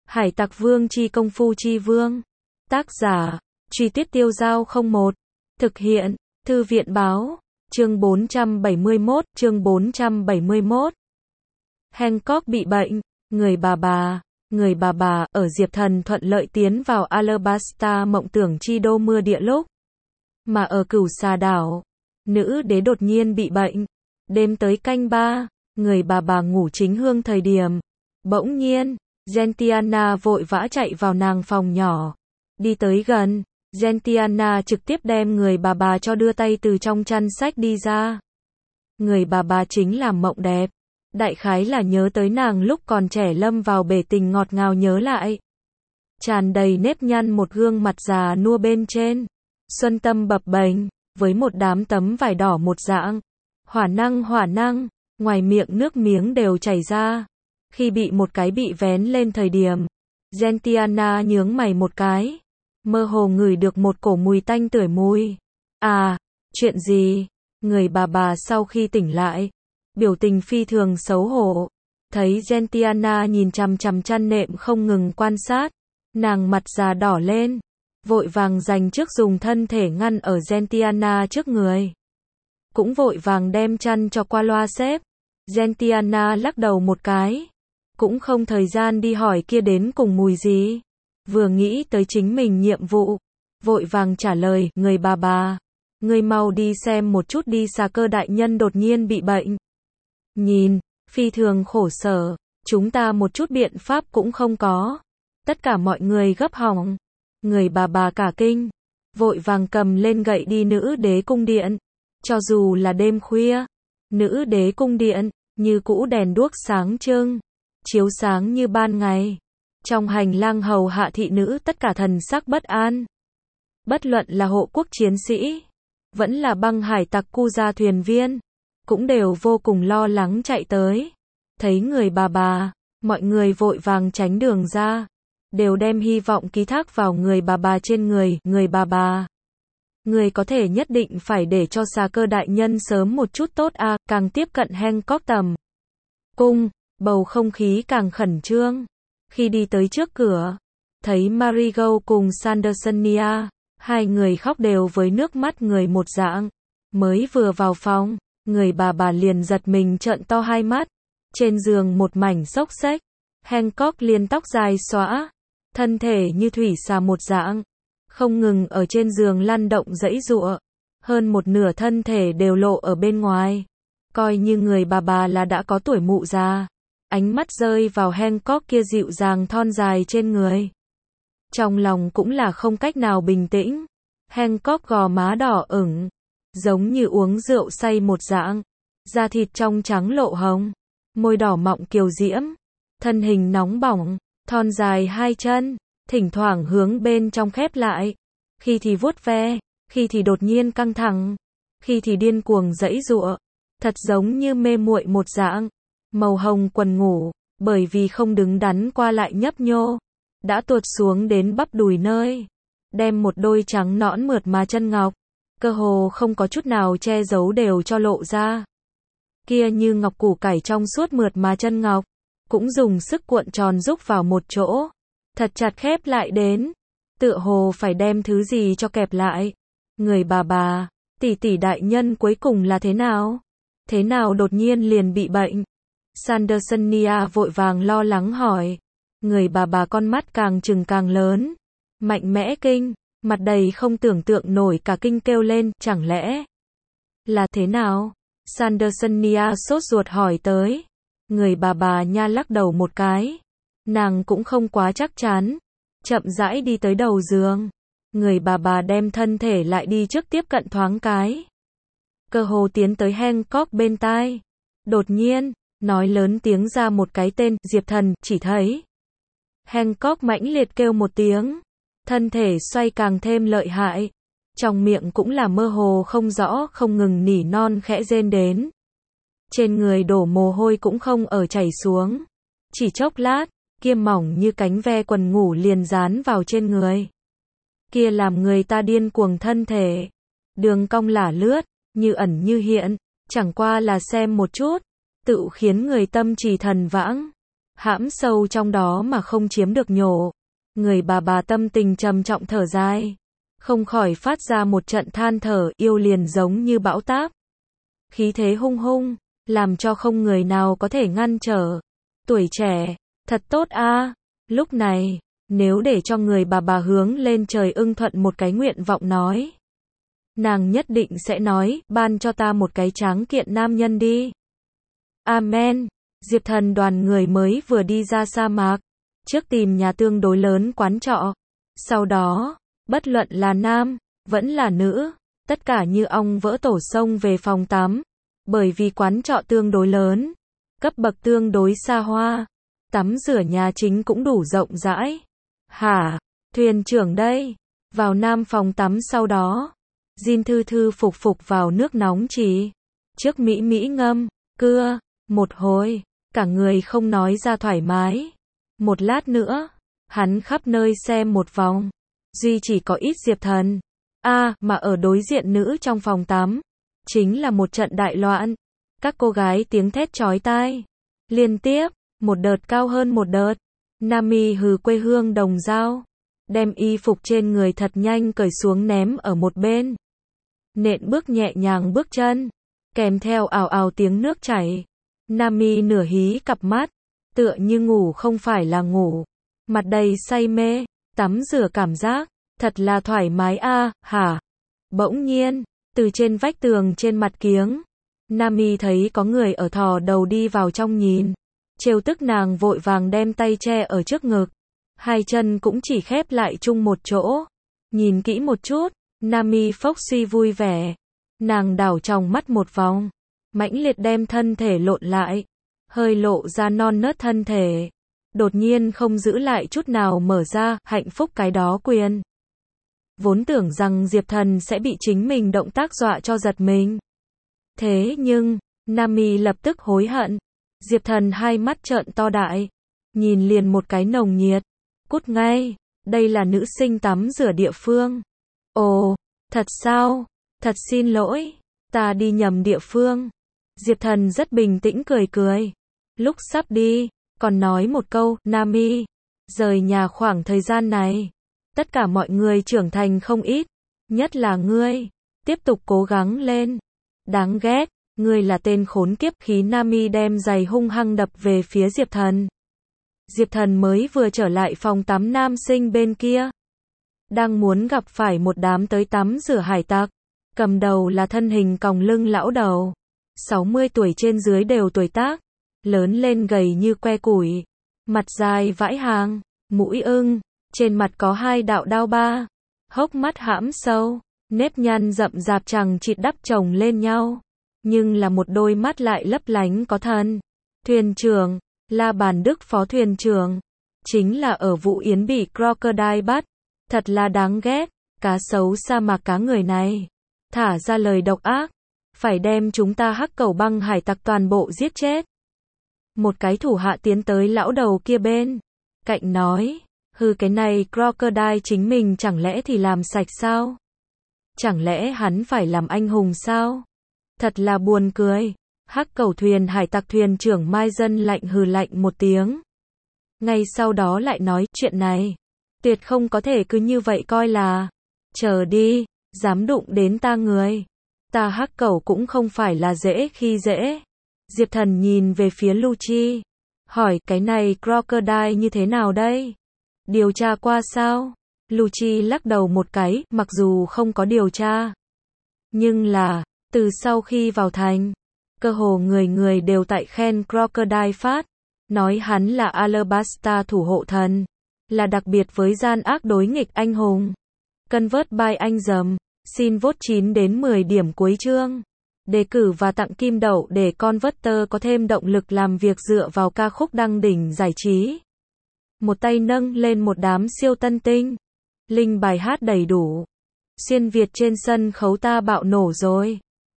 Hải Tặc Vương chi công phu chi vương. Tác giả, Truy Tuyết Tiêu Dao 01. Thực hiện, Thư viện báo. Chương 471. Hancock bị bệnh. Người bà bà, ở Diệp Thần thuận lợi tiến vào Alabasta mộng tưởng chi đô mưa địa lúc. Mà ở Cửu Xà đảo, nữ đế đột nhiên bị bệnh. Đêm tới canh 3, người bà ngủ chính hương thời điểm. Bỗng nhiên, Gentiana vội vã chạy vào nàng phòng nhỏ. Đi tới gần, Gentiana trực tiếp đem người bà cho đưa tay từ trong chăn sách đi ra. Người bà chính là Mộng Đẹp. Đại khái là nhớ tới nàng lúc còn trẻ lâm vào bể tình ngọt ngào nhớ lại. Tràn đầy nếp nhăn một gương mặt già nua bên trên. Xuân tâm bập bềnh, với một đám tấm vải đỏ một dạng. Hỏa năng, ngoài miệng nước miếng đều chảy ra. Khi bị một cái bị vén lên thời điểm, Gentiana nhướng mày một cái. Mơ hồ ngửi được một cổ mùi tanh tưởi mùi. À, chuyện gì? Người bà sau khi tỉnh lại, biểu tình phi thường xấu hổ. Thấy Gentiana nhìn chằm chằm chăn nệm không ngừng quan sát, nàng mặt già đỏ lên, vội vàng dành trước dùng thân thể ngăn ở Gentiana trước người. Cũng vội vàng đem chăn cho qua loa xếp. Gentiana lắc đầu một cái, cũng không thời gian đi hỏi kia đến cùng mùi gì. Vừa nghĩ tới chính mình nhiệm vụ, vội vàng trả lời, người bà, người mau đi xem một chút đi, Xà Cơ đại nhân đột nhiên bị bệnh. Nhìn, phi thường khổ sở, chúng ta một chút biện pháp cũng không có. Tất cả mọi người gấp họng. Người bà cả kinh, vội vàng cầm lên gậy đi nữ đế cung điện. Cho dù là đêm khuya, nữ đế cung điện, như cũ đèn đuốc sáng trưng, chiếu sáng như ban ngày. Trong hành lang hầu hạ thị nữ tất cả thần sắc bất an. Bất luận là hộ quốc chiến sĩ, vẫn là băng hải tặc cu gia thuyền viên, cũng đều vô cùng lo lắng chạy tới. Thấy người bà, mọi người vội vàng tránh đường ra, đều đem hy vọng ký thác vào người bà trên người. Người bà, người có thể nhất định phải để cho Xà Cơ đại nhân sớm một chút tốt à. Càng tiếp cận Hancock tầm cung, bầu không khí càng khẩn trương. Khi đi tới trước cửa, thấy Marigold cùng Sandersonia, hai người khóc đều với nước mắt người một dạng. Mới vừa vào phòng, người bà liền giật mình trợn to hai mắt. Trên giường một mảnh xốc xếch, Hancock liền tóc dài xõa, thân thể như thủy xà một dạng, không ngừng ở trên giường lăn động giãy giụa, hơn một nửa thân thể đều lộ ở bên ngoài. Coi như người bà là đã có tuổi mụ già. Ánh mắt rơi vào Hancock kia dịu dàng thon dài trên người. Trong lòng cũng là không cách nào bình tĩnh. Hancock gò má đỏ ửng, giống như uống rượu say một dạng. Da thịt trong trắng lộ hồng, môi đỏ mọng kiều diễm, thân hình nóng bỏng, thon dài hai chân, thỉnh thoảng hướng bên trong khép lại. Khi thì vuốt ve, khi thì đột nhiên căng thẳng, khi thì điên cuồng giãy giụa, thật giống như mê muội một dạng. Màu hồng quần ngủ, bởi vì không đứng đắn qua lại nhấp nhô, đã tuột xuống đến bắp đùi nơi, đem một đôi trắng nõn mượt mà chân ngọc, cơ hồ không có chút nào che giấu đều cho lộ ra. Kia như ngọc củ cải trong suốt mượt mà chân ngọc, cũng dùng sức cuộn tròn rúc vào một chỗ, thật chặt khép lại đến, tựa hồ phải đem thứ gì cho kẹp lại. Người bà, tỷ đại nhân cuối cùng là thế nào? Thế nào đột nhiên liền bị bệnh? Sandersonia vội vàng lo lắng hỏi. Người bà con mắt càng trừng càng lớn, mạnh mẽ kinh, mặt đầy không tưởng tượng nổi cả kinh kêu lên, chẳng lẽ là thế nào? Sandersonia sốt ruột hỏi tới. Người bà nha lắc đầu một cái, nàng cũng không quá chắc chắn, chậm rãi đi tới đầu giường. Người bà đem thân thể lại đi trước tiếp cận thoáng cái, cơ hồ tiến tới Hancock bên tai. Đột nhiên, nói lớn tiếng ra một cái tên, Diệp Thần. Chỉ thấy Hancock mãnh liệt kêu một tiếng, thân thể xoay càng thêm lợi hại, trong miệng cũng là mơ hồ không rõ không ngừng nỉ non khẽ rên đến. Trên người đổ mồ hôi cũng không ở chảy xuống. Chỉ chốc lát, kia mỏng như cánh ve quần ngủ liền dán vào trên người. Kia làm người ta điên cuồng thân thể, đường cong lả lướt, như ẩn như hiện, chẳng qua là xem một chút, tự khiến người tâm trì thần vãng. hãm sâu trong đó mà không chiếm được nhổ. Người bà tâm tình trầm trọng thở dài, không khỏi phát ra một trận than thở, yêu liền giống như bão táp. Khí thế hung hung, làm cho không người nào có thể ngăn trở. Tuổi trẻ, thật tốt a. Lúc này, nếu để cho người bà hướng lên trời ưng thuận một cái nguyện vọng nói, nàng nhất định sẽ nói, ban cho ta một cái tráng kiện nam nhân đi. Amen. Diệp Thần đoàn người mới vừa đi ra sa mạc, trước tìm nhà tương đối lớn quán trọ. Sau đó, bất luận là nam, vẫn là nữ, tất cả như ong vỡ tổ xông về phòng tắm. Bởi vì quán trọ tương đối lớn, cấp bậc tương đối xa hoa, tắm rửa nhà chính cũng đủ rộng rãi. Hả? Thuyền trưởng đây. Vào nam phòng tắm sau đó, Jin thư thư phục vào nước nóng chỉ. Trước mỹ ngâm, cưa, một hồi, cả người không nói ra thoải mái. Một lát nữa, hắn khắp nơi xem một vòng. Duy chỉ có ít Diệp Thần. Mà ở đối diện nữ trong phòng tắm, chính là một trận đại loạn. Các cô gái tiếng thét chói tai. Liên tiếp, một đợt cao hơn một đợt. Nami hừ quê hương đồng dao. Đem y phục trên người thật nhanh cởi xuống ném ở một bên. Nện bước nhẹ nhàng bước chân. Kèm theo ào ào tiếng nước chảy. Nami nửa hí cặp mắt. Tựa như ngủ không phải là ngủ. Mặt đầy say mê. Tắm rửa cảm giác. Thật là thoải mái hả? Bỗng nhiên, từ trên vách tường trên mặt kiếng, Nami thấy có người ở thò đầu đi vào trong nhìn. Trêu tức nàng vội vàng đem tay che ở trước ngực. Hai chân cũng chỉ khép lại chung một chỗ. Nhìn kỹ một chút, Nami phốc suy vui vẻ. Nàng đảo tròng mắt một vòng. Mãnh liệt đem thân thể lộn lại. Hơi lộ ra non nớt thân thể. Đột nhiên không giữ lại chút nào mở ra, hạnh phúc cái đó quyền. Vốn tưởng rằng Diệp Thần sẽ bị chính mình động tác dọa cho giật mình. Thế nhưng, Nami lập tức hối hận. Diệp Thần hai mắt trợn to đại. Nhìn liền một cái nồng nhiệt. Cút ngay, đây là nữ sinh tắm rửa địa phương. Ồ, thật sao? Thật xin lỗi, ta đi nhầm địa phương. Diệp Thần rất bình tĩnh cười. Lúc sắp đi, còn nói một câu, Nami, rời nhà khoảng thời gian này. Tất cả mọi người trưởng thành không ít, nhất là ngươi, tiếp tục cố gắng lên. Đáng ghét, ngươi là tên khốn kiếp. Khí Nami đem giày hung hăng đập về phía Diệp Thần. Diệp Thần mới vừa trở lại phòng tắm nam sinh bên kia. Đang muốn gặp phải một đám tới tắm rửa hải tặc. Cầm đầu là thân hình còng lưng lão đầu. 60 tuổi trên dưới đều tuổi tác. Lớn lên gầy như que củi. Mặt dài vãi hàng, mũi ưng. Trên mặt có hai đạo đao ba. Hốc mắt hãm sâu. Nếp nhăn rậm rạp chằng chịt đắp chồng lên nhau. Nhưng là một đôi mắt lại lấp lánh có thần. Thuyền trưởng, La Bàn Đức phó thuyền trưởng. Chính là ở Vũ Yến bị Crocodile bắt. Thật là đáng ghét. Cá sấu sa mạc cá người này. Thả ra lời độc ác. Phải đem chúng ta hắc cẩu băng hải tặc toàn bộ giết chết. Một cái thủ hạ tiến tới lão đầu kia bên cạnh nói. Hừ, cái này Crocodile chính mình chẳng lẽ thì làm sạch sao? Chẳng lẽ hắn phải làm anh hùng sao? Thật là buồn cười. Hắc cẩu thuyền hải tặc thuyền trưởng Mai Dân lạnh hừ lạnh một tiếng. Ngay sau đó lại nói, chuyện này tuyệt không có thể cứ như vậy coi là. Chờ đi, dám đụng đến ta người. Ta hắc cẩu cũng không phải là dễ khi dễ. Diệp Thần nhìn về phía Lucci. Hỏi, cái này Crocodile như thế nào đây? Điều tra qua sao? Lucci lắc đầu một cái, mặc dù không có điều tra. Nhưng là, từ sau khi vào thành, cơ hồ người đều tại khen Crocodile phát. Nói hắn là Alabasta thủ hộ thần. Là đặc biệt với gian ác đối nghịch anh hùng. Convert by anh dầm. Xin vote 9 đến 10 điểm cuối chương. Đề cử và tặng kim đậu để Converter có thêm động lực làm việc dựa vào ca khúc đăng đỉnh giải trí. Một tay nâng lên một đám siêu tân tinh. Link bài hát đầy đủ. Xuyên Việt trên sân khấu ta bạo nổ rồi.